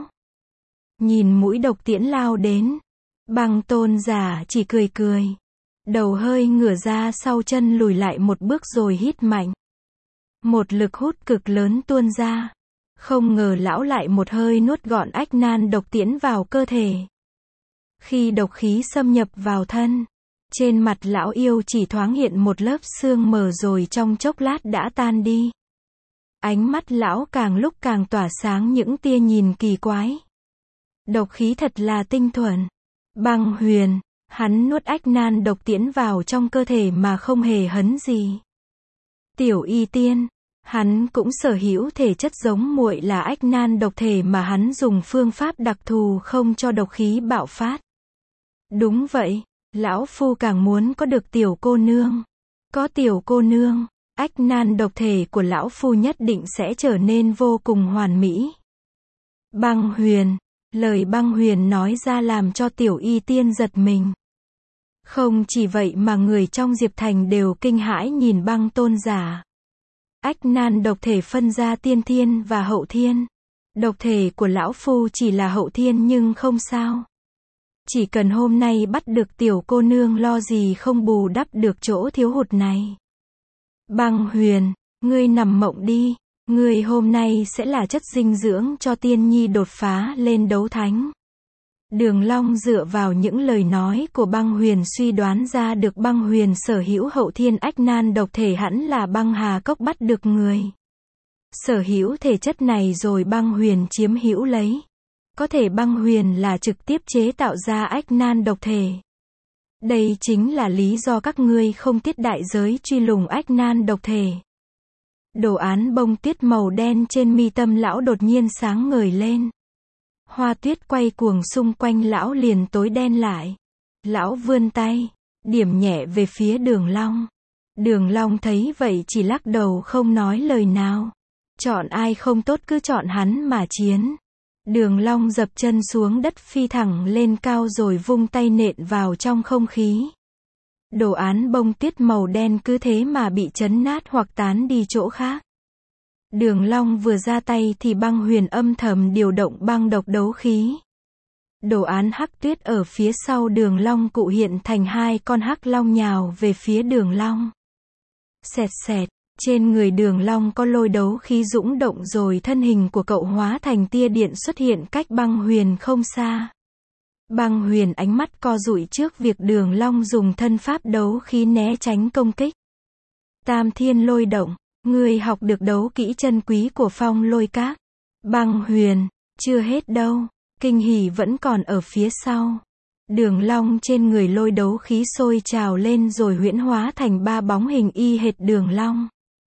Nhìn mũi độc tiễn lao đến. Băng tôn giả chỉ cười cười. Đầu hơi ngửa ra sau chân lùi lại một bước rồi hít mạnh. Một lực hút cực lớn tuôn ra. Không ngờ lão lại một hơi nuốt gọn ách nan độc tiễn vào cơ thể. Khi độc khí xâm nhập vào thân, trên mặt lão yêu chỉ thoáng hiện một lớp sương mờ rồi trong chốc lát đã tan đi. Ánh mắt lão càng lúc càng tỏa sáng những tia nhìn kỳ quái. Độc khí thật là tinh thuần. Băng Huyền, hắn nuốt ách nan độc tiễn vào trong cơ thể mà không hề hấn gì. Tiểu Y Tiên, hắn cũng sở hữu thể chất giống muội là ách nan độc thể mà hắn dùng phương pháp đặc thù không cho độc khí bạo phát. Đúng vậy, lão phu càng muốn có được tiểu cô nương. Có tiểu cô nương, ách nan độc thể của lão phu nhất định sẽ trở nên vô cùng hoàn mỹ. Băng Huyền, lời Băng Huyền nói ra làm cho Tiểu Y Tiên giật mình. Không chỉ vậy mà người trong Diệp Thành đều kinh hãi nhìn băng tôn giả. Ách nan độc thể phân ra tiên thiên và hậu thiên. Độc thể của lão phu chỉ là hậu thiên nhưng không sao. Chỉ cần hôm nay bắt được tiểu cô nương lo gì không bù đắp được chỗ thiếu hụt này. Băng Huyền, ngươi nằm mộng đi. Ngươi hôm nay sẽ là chất dinh dưỡng cho tiên nhi đột phá lên đấu thánh. Đường Long dựa vào những lời nói của Băng Huyền suy đoán ra được Băng Huyền sở hữu hậu thiên ách nan độc thể hẳn là Băng Hà Cốc bắt được người. Sở hữu thể chất này rồi Băng Huyền chiếm hữu lấy. Có thể băng huyền là trực tiếp chế tạo ra ách nan độc thể. Đây chính là lý do các ngươi không tiết đại giới truy lùng ách nan độc thể. Đồ án bông tuyết màu đen trên mi tâm lão đột nhiên sáng ngời lên. Hoa tuyết quay cuồng xung quanh lão liền tối đen lại. Lão vươn tay, điểm nhẹ về phía Đường Long. Đường Long thấy vậy chỉ lắc đầu không nói lời nào. Chọn ai không tốt cứ chọn hắn mà chiến. Đường Long dập chân xuống đất phi thẳng lên cao rồi vung tay nện vào trong không khí. Đồ án bông tuyết màu đen cứ thế mà bị chấn nát hoặc tán đi chỗ khác. Đường Long vừa ra tay thì băng huyền âm thầm điều động băng độc đấu khí. Đồ án hắc tuyết ở phía sau Đường Long cụ hiện thành hai con hắc long nhào về phía Đường Long. Xẹt xẹt, trên người Đường Long có lôi đấu khí dũng động rồi thân hình của cậu hóa thành tia điện xuất hiện cách băng huyền không xa. Băng huyền ánh mắt co dụi trước việc Đường Long dùng thân pháp đấu khí né tránh công kích. Tam thiên lôi động, ngươi học được đấu kỹ chân quý của Phong Lôi Các. Băng huyền, chưa hết đâu, kinh hỉ vẫn còn ở phía sau. Đường Long trên người lôi đấu khí sôi trào lên rồi huyễn hóa thành ba bóng hình y hệt Đường Long.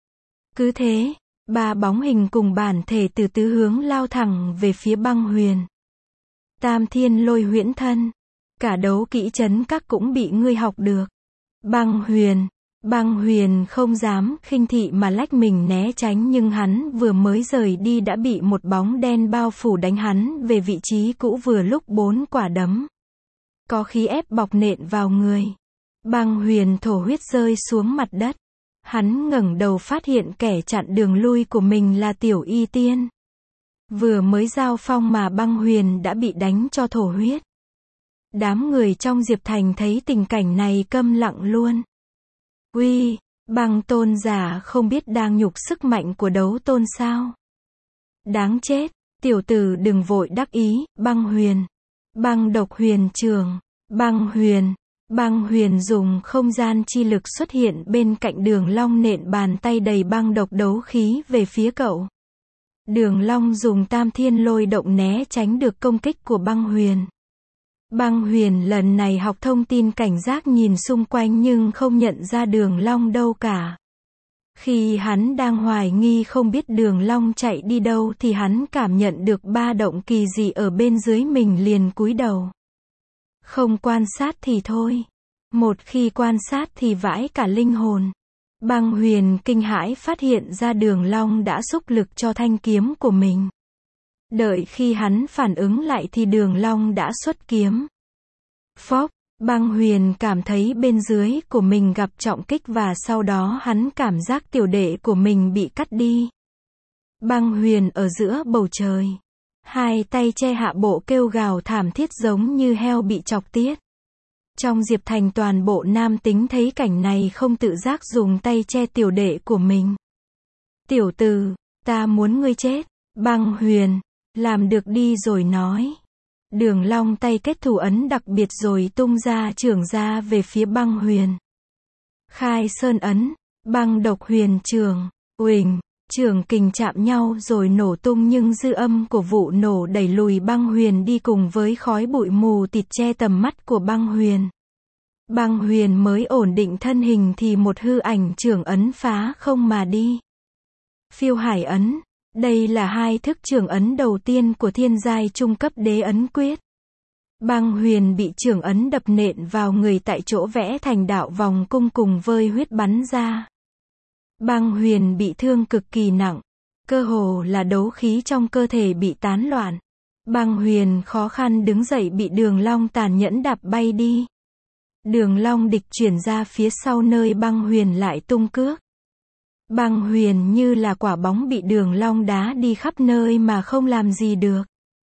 Cứ thế, ba bóng hình cùng bản thể từ tứ hướng lao thẳng về phía băng huyền. Tam thiên lôi huyễn thân, cả đấu kỹ chấn các cũng bị ngươi học được. Băng huyền, băng huyền không dám khinh thị mà lách mình né tránh nhưng hắn vừa mới rời đi đã bị một bóng đen bao phủ đánh hắn về vị trí cũ vừa lúc bốn quả đấm. Có khí ép bọc nện vào người. Băng huyền thổ huyết rơi xuống mặt đất. Hắn ngẩng đầu phát hiện kẻ chặn đường lui của mình là Tiểu Y Tiên. Vừa mới giao phong mà băng huyền đã bị đánh cho thổ huyết. Đám người trong Diệp Thành thấy tình cảnh này câm lặng luôn. Uy, băng tôn giả không biết đang nhục sức mạnh của đấu tôn sao? Đáng chết, tiểu tử đừng vội đắc ý, băng huyền. Băng độc huyền trường, băng huyền. Băng huyền dùng không gian chi lực xuất hiện bên cạnh Đường Long nện bàn tay đầy băng độc đấu khí về phía cậu. Đường Long dùng tam thiên lôi động né tránh được công kích của băng huyền. Băng huyền lần này học thông tin cảnh giác nhìn xung quanh nhưng không nhận ra Đường Long đâu cả. Khi hắn đang hoài nghi không biết Đường Long chạy đi đâu thì hắn cảm nhận được ba động kỳ dị ở bên dưới mình liền cúi đầu. Không quan sát thì thôi. Một khi quan sát thì vãi cả linh hồn. Băng huyền kinh hãi phát hiện ra Đường Long đã xúc lực cho thanh kiếm của mình. Đợi khi hắn phản ứng lại thì Đường Long đã xuất kiếm. Phốc, băng huyền cảm thấy bên dưới của mình gặp trọng kích và sau đó hắn cảm giác tiểu đệ của mình bị cắt đi. Băng huyền ở giữa bầu trời. Hai tay che hạ bộ kêu gào thảm thiết giống như heo bị chọc tiết. Trong Diệp Thành toàn bộ nam tính thấy cảnh này không tự giác dùng tay che tiểu đệ của mình. Tiểu tử, ta muốn ngươi chết. Băng huyền, làm được đi rồi nói. Đường Long tay kết thủ ấn đặc biệt rồi tung ra trưởng ra về phía băng huyền. Khai sơn ấn, băng độc huyền trường, uỳnh. Trường kình chạm nhau rồi nổ tung nhưng dư âm của vụ nổ đẩy lùi băng huyền đi cùng với khói bụi mù tịt che tầm mắt của băng huyền. Băng huyền mới ổn định thân hình thì một hư ảnh trường ấn phá không mà đi. Phiêu hải ấn, đây là hai thức trường ấn đầu tiên của thiên giai trung cấp đế ấn quyết. Băng huyền bị trường ấn đập nện vào người tại chỗ vẽ thành đạo vòng cung cùng vơi huyết bắn ra. Băng huyền bị thương cực kỳ nặng, cơ hồ là đấu khí trong cơ thể bị tán loạn. Băng huyền khó khăn đứng dậy bị Đường Long tàn nhẫn đạp bay đi. Đường Long địch chuyển ra phía sau nơi băng huyền lại tung cước. Băng huyền như là quả bóng bị Đường Long đá đi khắp nơi mà không làm gì được.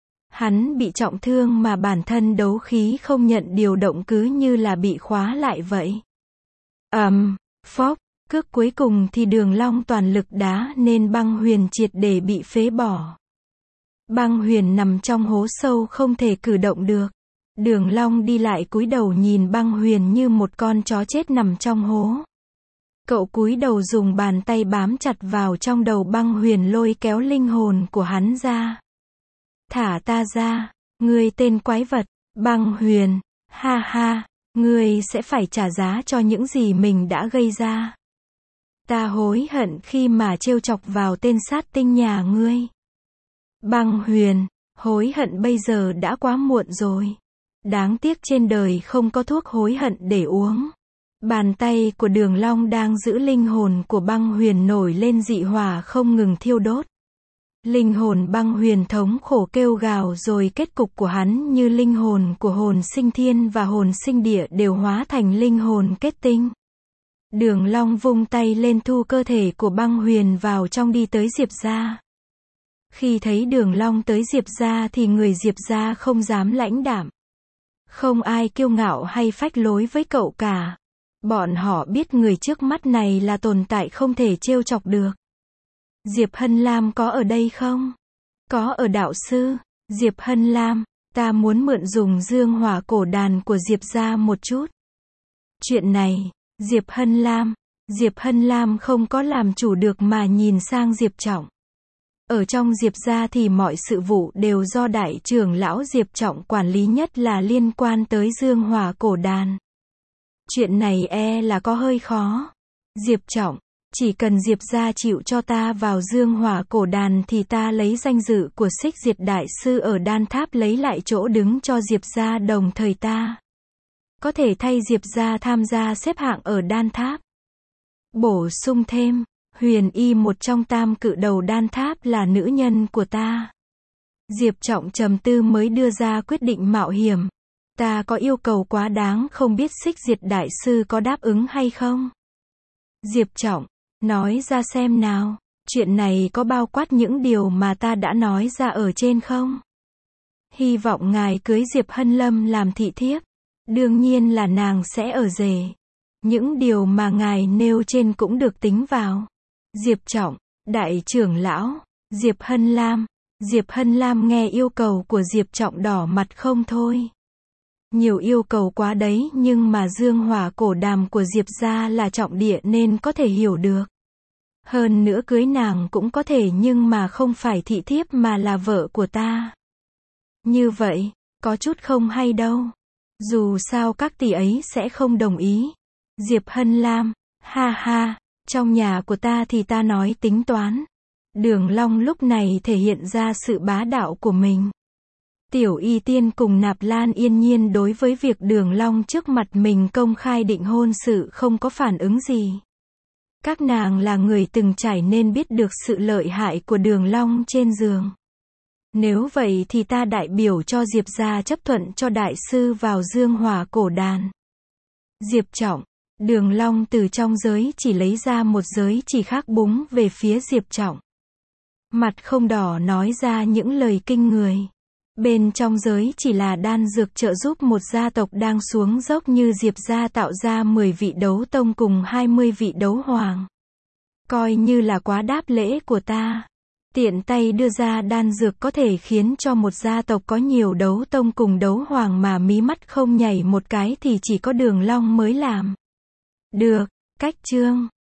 Hắn bị trọng thương mà bản thân đấu khí không nhận điều động cứ như là bị khóa lại vậy. Ầm, um, phốc. Cước cuối cùng thì Đường Long toàn lực đá nên băng huyền triệt để bị phế bỏ. Băng huyền nằm trong hố sâu không thể cử động được. Đường Long đi lại cúi đầu nhìn băng huyền như một con chó chết nằm trong hố. Cậu cúi đầu dùng bàn tay bám chặt vào trong đầu băng huyền lôi kéo linh hồn của hắn ra. Thả ta ra, ngươi tên quái vật, Băng Huyền, ha ha, ngươi sẽ phải trả giá cho những gì mình đã gây ra. Ta hối hận khi mà trêu chọc vào tên sát tinh nhà ngươi. Băng Huyền, hối hận bây giờ đã quá muộn rồi. Đáng tiếc trên đời không có thuốc hối hận để uống. Bàn tay của Đường Long đang giữ linh hồn của Băng Huyền nổi lên dị hỏa không ngừng thiêu đốt. Linh hồn Băng Huyền thống khổ kêu gào rồi kết cục của hắn như linh hồn của hồn sinh thiên và hồn sinh địa đều hóa thành linh hồn kết tinh. Đường Long vung tay lên thu cơ thể của Băng Huyền vào trong đi tới Diệp gia. Khi thấy Đường Long tới Diệp gia thì người Diệp gia không dám lãnh đạm. Không ai kiêu ngạo hay phách lối với cậu cả. Bọn họ biết người trước mắt này là tồn tại không thể trêu chọc được. Diệp Hân Lam có ở đây không? Có ở đạo sư. Diệp Hân Lam, ta muốn mượn dùng dương hỏa cổ đàn của Diệp gia một chút. Chuyện này, Diệp Hân Lam, Diệp Hân Lam không có làm chủ được mà nhìn sang Diệp Trọng. Ở trong Diệp gia thì mọi sự vụ đều do đại trưởng lão Diệp Trọng quản lý, nhất là liên quan tới dương hỏa cổ đàn. Chuyện này e là có hơi khó. Diệp Trọng, chỉ cần Diệp gia chịu cho ta vào dương hỏa cổ đàn thì ta lấy danh dự của Xích Diệt Đại Sư ở Đan Tháp lấy lại chỗ đứng cho Diệp gia, đồng thời ta có thể thay Diệp gia tham gia xếp hạng ở Đan Tháp. Bổ sung thêm, Huyền Y một trong tam cự đầu Đan Tháp là nữ nhân của ta. Diệp Trọng trầm tư mới đưa ra quyết định mạo hiểm. Ta có yêu cầu quá đáng, không biết Xích Diệt Đại Sư có đáp ứng hay không? Diệp Trọng, nói ra xem nào, chuyện này có bao quát những điều mà ta đã nói ra ở trên không? Hy vọng ngài cưới Diệp Hân Lâm làm thị thiếp. Đương nhiên là nàng sẽ ở rể. Những điều mà ngài nêu trên cũng được tính vào. Diệp Trọng, đại trưởng lão, Diệp Hân Lam. Diệp Hân Lam nghe yêu cầu của Diệp Trọng đỏ mặt không thôi. Nhiều yêu cầu quá đấy, nhưng mà dương hỏa cổ đàm của Diệp gia là trọng địa nên có thể hiểu được. Hơn nữa cưới nàng cũng có thể, nhưng mà không phải thị thiếp mà là vợ của ta. Như vậy, có chút không hay đâu. Dù sao các tỷ ấy sẽ không đồng ý. Diệp Hân Lam, ha ha, trong nhà của ta thì ta nói tính toán. Đường Long lúc này thể hiện ra sự bá đạo của mình. Tiểu Y Tiên cùng Nạp Lan yên nhiên đối với việc Đường Long trước mặt mình công khai định hôn sự không có phản ứng gì. Các nàng là người từng trải nên biết được sự lợi hại của Đường Long trên giường. Nếu vậy thì ta đại biểu cho Diệp gia chấp thuận cho đại sư vào dương hỏa cổ đàn. Diệp Trọng, Đường Long từ trong giới chỉ lấy ra một giới chỉ khác búng về phía Diệp Trọng. Mặt không đỏ nói ra những lời kinh người. Bên trong giới chỉ là đan dược trợ giúp một gia tộc đang xuống dốc như Diệp gia tạo ra mười vị đấu tông cùng hai mươi vị đấu hoàng. Coi như là quá đáp lễ của ta. Tiện tay đưa ra đan dược có thể khiến cho một gia tộc có nhiều đấu tông cùng đấu hoàng mà mí mắt không nhảy một cái thì chỉ có Đường Long mới làm được. Cách chương